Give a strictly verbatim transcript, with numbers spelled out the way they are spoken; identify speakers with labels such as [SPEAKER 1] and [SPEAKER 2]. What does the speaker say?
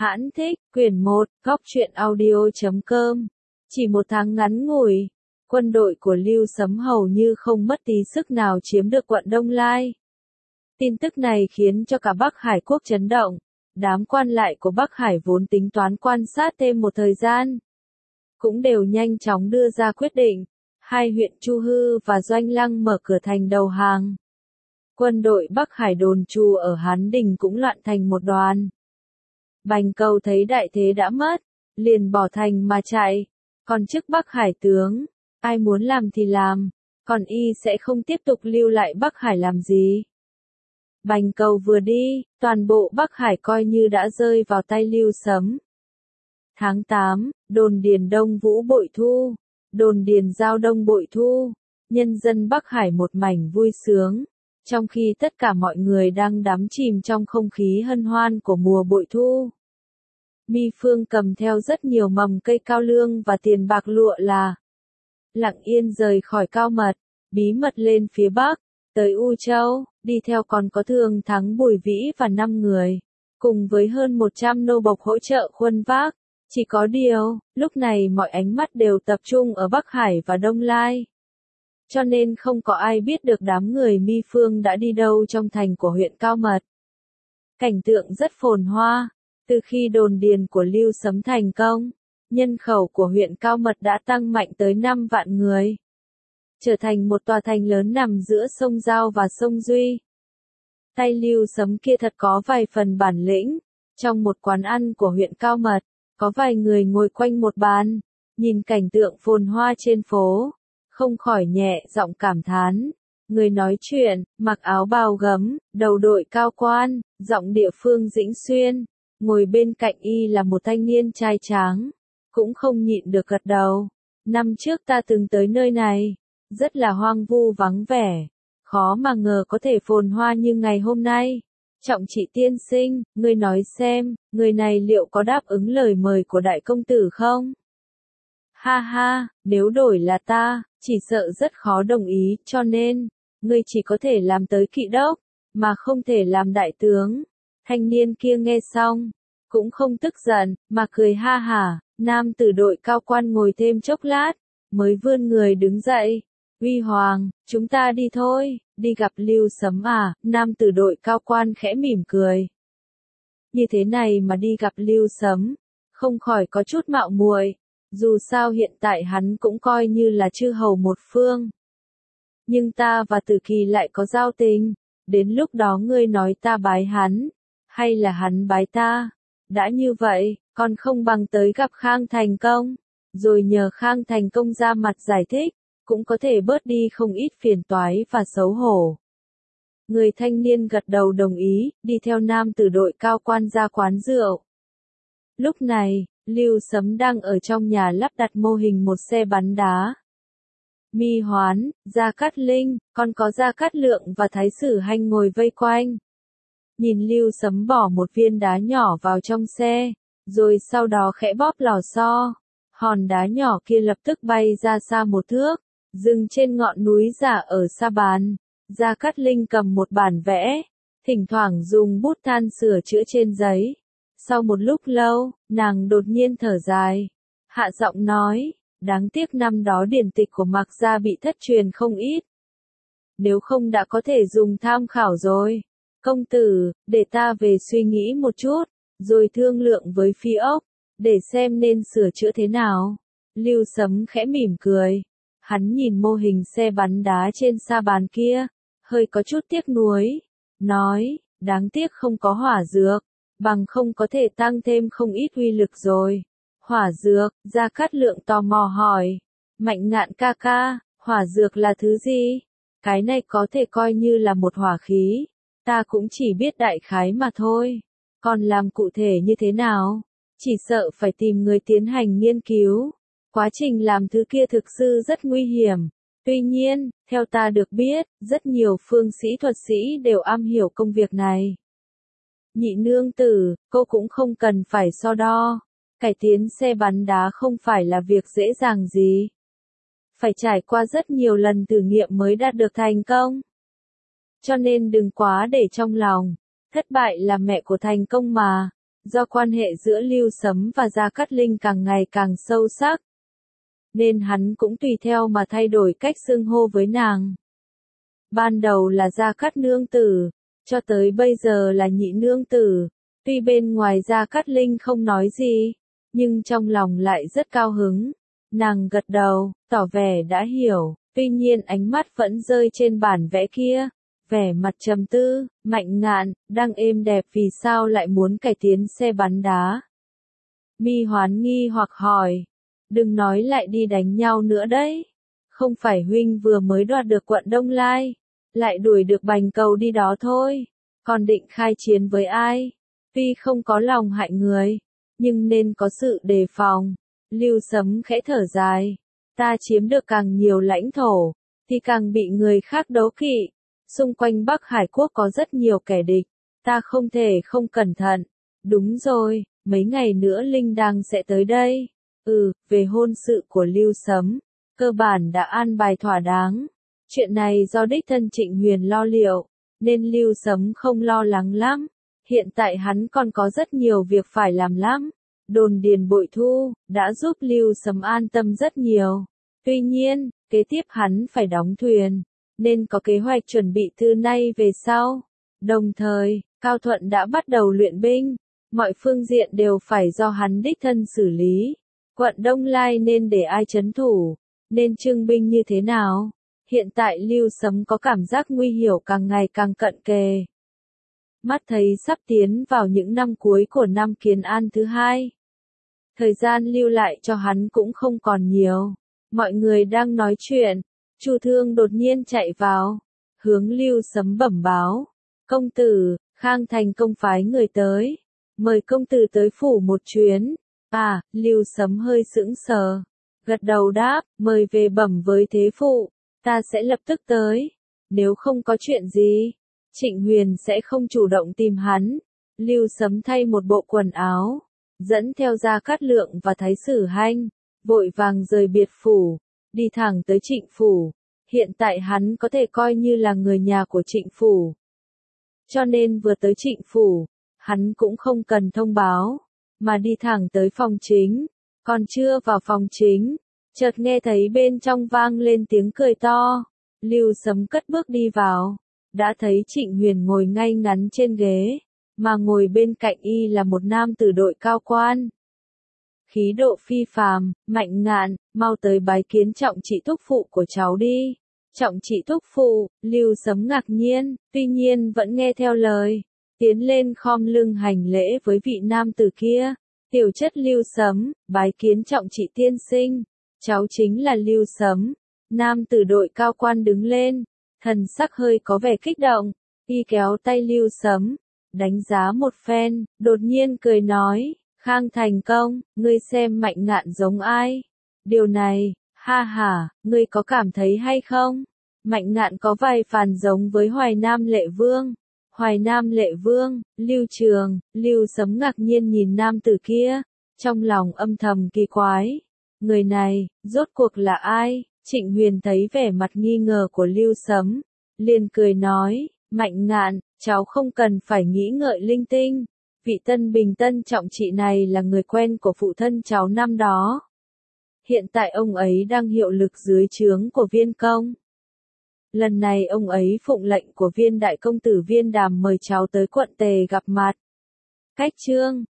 [SPEAKER 1] Hãn thích, quyển một, góc truyện audio chấm com. Chỉ một tháng ngắn ngủi, quân đội của Lưu Sấm hầu như không mất tí sức nào chiếm được quận Đông Lai. Tin tức này khiến cho cả Bắc Hải quốc chấn động. Đám quan lại của Bắc Hải vốn tính toán quan sát thêm một thời gian, cũng đều nhanh chóng đưa ra quyết định. Hai huyện Chu Hư và Doanh Lăng mở cửa thành đầu hàng. Quân đội Bắc Hải đồn trú ở Hán Đình cũng loạn thành một đoàn. Bành Cầu thấy đại thế đã mất, liền bỏ thành mà chạy. Còn chức Bắc Hải tướng, ai muốn làm thì làm, còn y sẽ không tiếp tục lưu lại Bắc Hải làm gì. Bành Cầu vừa đi, toàn bộ Bắc Hải coi như đã rơi vào tay Lưu Sấm. Tháng tám, đồn điền Đông Vũ bội thu, đồn điền Giao Đông bội thu, nhân dân Bắc Hải một mảnh vui sướng. Trong khi tất cả mọi người đang đắm chìm trong không khí hân hoan của mùa bội thu, Mi Phương cầm theo rất nhiều mầm cây cao lương và tiền bạc lụa là lặng yên rời khỏi Cao Mật, bí mật lên phía Bắc, tới U Châu, đi theo còn có Thường Thắng Bùi Vĩ và năm người, cùng với hơn một trăm nô bộc hỗ trợ khuân vác. Chỉ có điều, lúc này mọi ánh mắt đều tập trung ở Bắc Hải và Đông Lai. Cho nên không có ai biết được đám người Mi Phương đã đi đâu trong thành của huyện Cao Mật. Cảnh tượng rất phồn hoa, từ khi đồn điền của Lưu Sấm thành công, nhân khẩu của huyện Cao Mật đã tăng mạnh tới năm vạn người. Trở thành một tòa thành lớn nằm giữa sông Giao và sông Duy. Tay Lưu Sấm kia thật có vài phần bản lĩnh. Trong một quán ăn của huyện Cao Mật, có vài người ngồi quanh một bàn, nhìn cảnh tượng phồn hoa trên phố, không khỏi nhẹ giọng cảm thán. Người nói chuyện, mặc áo bào gấm, đầu đội cao quan, giọng địa phương Dĩnh Xuyên, ngồi bên cạnh y là một thanh niên trai tráng, cũng không nhịn được gật đầu. Năm trước ta từng tới nơi này, rất là hoang vu vắng vẻ, khó mà ngờ có thể phồn hoa như ngày hôm nay. Trọng Trị tiên sinh, ngươi nói xem, người này liệu có đáp ứng lời mời của đại công tử không? Ha ha, nếu đổi là ta, chỉ sợ rất khó đồng ý, cho nên, ngươi chỉ có thể làm tới kỵ đốc, mà không thể làm đại tướng. Thanh niên kia nghe xong, cũng không tức giận, mà cười ha hả. Nam tử đội cao quan ngồi thêm chốc lát, mới vươn người đứng dậy. Uy Hoàng, chúng ta đi thôi, đi gặp Lưu Sấm à? Nam tử đội cao quan khẽ mỉm cười. Như thế này mà đi gặp Lưu Sấm, không khỏi có chút mạo muội. Dù sao hiện tại hắn cũng coi như là chư hầu một phương. Nhưng ta và Tử Kỳ lại có giao tình, đến lúc đó ngươi nói ta bái hắn, hay là hắn bái ta. Đã như vậy, còn không bằng tới gặp Khang Thành Công, rồi nhờ Khang Thành Công ra mặt giải thích, cũng có thể bớt đi không ít phiền toái và xấu hổ. Người thanh niên gật đầu đồng ý, đi theo nam tử đội cao quan ra quán rượu. Lúc này, Lưu Sấm đang ở trong nhà lắp đặt mô hình một xe bắn đá. Mi Hoán, Gia Cát Linh, còn có Gia Cát Lượng và Thái Sử Hành ngồi vây quanh. Nhìn Lưu Sấm bỏ một viên đá nhỏ vào trong xe, rồi sau đó khẽ bóp lò xo. Hòn đá nhỏ kia lập tức bay ra xa một thước, dừng trên ngọn núi giả ở Sa Bàn. Gia Cát Linh cầm một bản vẽ, thỉnh thoảng dùng bút than sửa chữa trên giấy. Sau một lúc lâu, nàng đột nhiên thở dài, hạ giọng nói, đáng tiếc năm đó điển tịch của Mạc gia bị thất truyền không ít. Nếu không đã có thể dùng tham khảo rồi. Công tử, để ta về suy nghĩ một chút, rồi thương lượng với Phi Ốc, để xem nên sửa chữa thế nào. Lưu Sấm khẽ mỉm cười. Hắn nhìn mô hình xe bắn đá trên Sa Bàn kia, hơi có chút tiếc nuối, nói, đáng tiếc không có hỏa dược, bằng không có thể tăng thêm không ít uy lực rồi. Hỏa dược, Gia Cát Lượng tò mò hỏi, Mạnh Ngạn ca ca, hỏa dược là thứ gì? Cái này có thể coi như là một hỏa khí, ta cũng chỉ biết đại khái mà thôi, còn làm cụ thể như thế nào, chỉ sợ phải tìm người tiến hành nghiên cứu. Quá trình làm thứ kia thực sự rất nguy hiểm. Tuy nhiên, theo ta được biết, rất nhiều phương sĩ thuật sĩ đều am hiểu công việc này. Nhị nương tử, cô cũng không cần phải so đo. Cải tiến xe bắn đá không phải là việc dễ dàng gì. Phải trải qua rất nhiều lần thử nghiệm mới đạt được thành công. Cho nên đừng quá để trong lòng. Thất bại là mẹ của thành công mà. Do quan hệ giữa Lưu Sấm và Gia Cát Linh càng ngày càng sâu sắc, nên hắn cũng tùy theo mà thay đổi cách xưng hô với nàng. Ban đầu là Gia Cát nương tử, cho tới bây giờ là Nhị nương tử. Tuy bên ngoài Gia Cát Linh không nói gì, nhưng trong lòng lại rất cao hứng. Nàng gật đầu, tỏ vẻ đã hiểu, tuy nhiên ánh mắt vẫn rơi trên bản vẽ kia. Vẻ mặt trầm tư, Mạnh Ngạn, đang êm đẹp vì sao lại muốn cải tiến xe bắn đá. Mi Hoán nghi hoặc hỏi, đừng nói lại đi đánh nhau nữa đấy. Không phải huynh vừa mới đoạt được quận Đông Lai, lại đuổi được Bành Cầu đi đó thôi, còn định khai chiến với ai? Tuy không có lòng hại người, nhưng nên có sự đề phòng. Lưu Sấm khẽ thở dài, ta chiếm được càng nhiều lãnh thổ, thì càng bị người khác đấu kỵ. Xung quanh Bắc Hải Quốc có rất nhiều kẻ địch, ta không thể không cẩn thận. Đúng rồi, mấy ngày nữa Linh Đăng sẽ tới đây. Ừ, về hôn sự của Lưu Sấm, cơ bản đã an bài thỏa đáng. Chuyện này do đích thân Trịnh Huyền lo liệu, nên Lưu Sấm không lo lắng lắm. Hiện tại hắn còn có rất nhiều việc phải làm lắm. Đồn điền bội thu, đã giúp Lưu Sấm an tâm rất nhiều. Tuy nhiên, kế tiếp hắn phải đóng thuyền, nên có kế hoạch chuẩn bị từ nay về sau. Đồng thời, Cao Thuận đã bắt đầu luyện binh, mọi phương diện đều phải do hắn đích thân xử lý. Quận Đông Lai nên để ai trấn thủ, nên trưng binh như thế nào? Hiện tại Lưu Sấm có cảm giác nguy hiểm càng ngày càng cận kề. Mắt thấy sắp tiến vào những năm cuối của năm Kiến An thứ hai. Thời gian lưu lại cho hắn cũng không còn nhiều. Mọi người đang nói chuyện, Chu Thương đột nhiên chạy vào, hướng Lưu Sấm bẩm báo. Công tử, Khang Thành công phái người tới, mời công tử tới phủ một chuyến. À, Lưu Sấm hơi sững sờ, gật đầu đáp, mời về bẩm với thế phụ, ta sẽ lập tức tới. Nếu không có chuyện gì, Trịnh Huyền sẽ không chủ động tìm hắn. Lưu Sấm thay một bộ quần áo, dẫn theo Gia Cát Lượng và Thái Sử Hanh, vội vàng rời biệt phủ, đi thẳng tới Trịnh phủ. Hiện tại hắn có thể coi như là người nhà của Trịnh phủ. Cho nên vừa tới Trịnh phủ, hắn cũng không cần thông báo, mà đi thẳng tới phòng chính. Còn chưa vào phòng chính, chợt nghe thấy bên trong vang lên tiếng cười to. Lưu Sấm cất bước đi vào, đã thấy Trịnh Huyền ngồi ngay ngắn trên ghế, mà ngồi bên cạnh y là một nam tử đội cao quan. Khí độ phi phàm, Mạnh Ngạn, mau tới bái kiến trọng trị thúc phụ của cháu đi. Trọng trị thúc phụ, Lưu Sấm ngạc nhiên, tuy nhiên vẫn nghe theo lời, tiến lên khom lưng hành lễ với vị nam tử kia. Tiểu chất Lưu Sấm, bái kiến trọng trị tiên sinh, cháu chính là Lưu Sấm. Nam tử đội cao quan đứng lên, thần sắc hơi có vẻ kích động, y kéo tay Lưu Sấm, đánh giá một phen, đột nhiên cười nói, Khang thành công, ngươi xem Mạnh Ngạn giống ai? Điều này, ha ha, ngươi có cảm thấy hay không? Mạnh Ngạn có vài phần giống với Hoài Nam Lệ Vương. Hoài Nam Lệ Vương, Lưu Trường, Lưu Sấm ngạc nhiên nhìn nam tử kia, trong lòng âm thầm kỳ quái. Người này, rốt cuộc là ai? Trịnh Huyền thấy vẻ mặt nghi ngờ của Lưu Sấm, liền cười nói, Mạnh Ngạn, cháu không cần phải nghĩ ngợi linh tinh. Vị Tân Bình Tân trọng trị này là người quen của phụ thân cháu năm đó. Hiện tại ông ấy đang hiệu lực dưới trướng của Viên Công. Lần này ông ấy phụng lệnh của Viên Đại Công Tử Viên Đàm mời cháu tới quận Tề gặp mặt. Cách chương